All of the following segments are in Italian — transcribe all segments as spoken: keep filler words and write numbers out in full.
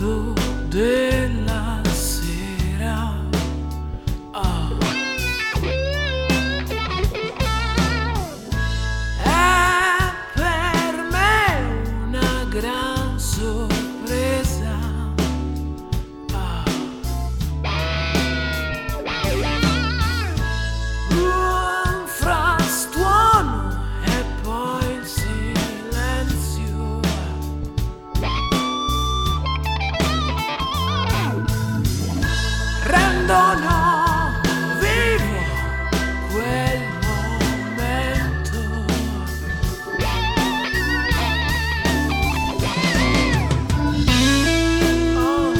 caldo della sera. Oh. È per me una gran sorpresa. Oh. Un frastuono e poi il silenzio. Rendono vivo quel momento. Oh.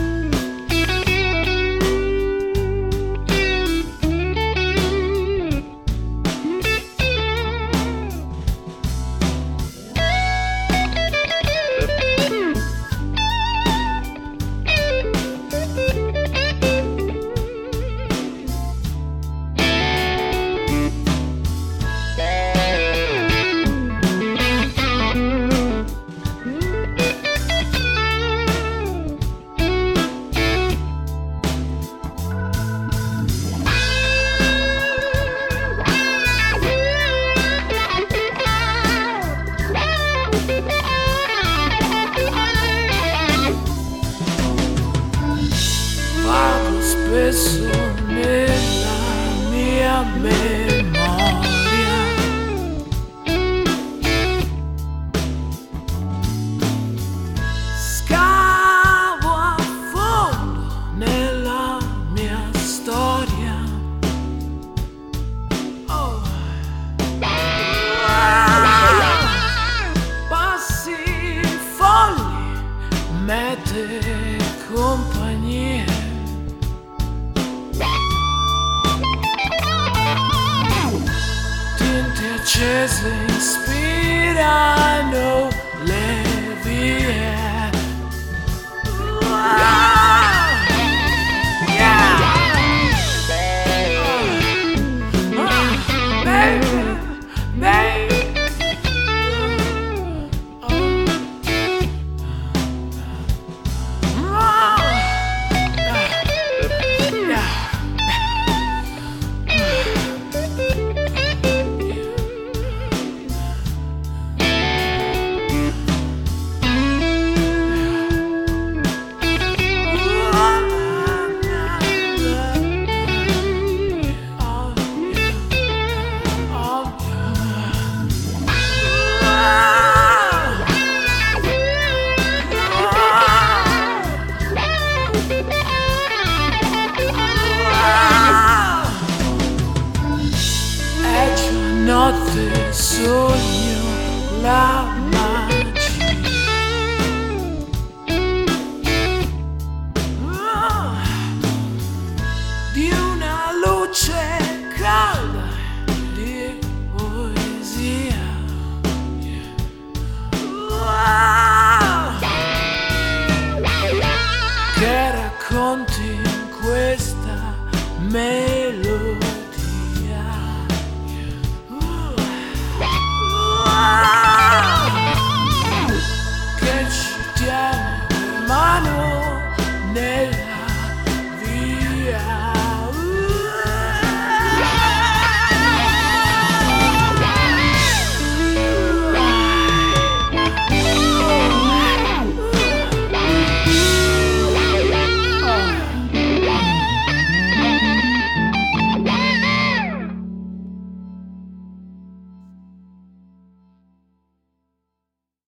Vago spesso nella mia memoria. Scavo a fondo nella mia storia. Oh. Ah. Passi folli, mete compagnie. Tinte accese ispirano le vie. Ah, yeah. Ah, baby, baby. Notte sogno la magia. Oh, di una luce calda di poesia. Oh, che racconti in questa melodia.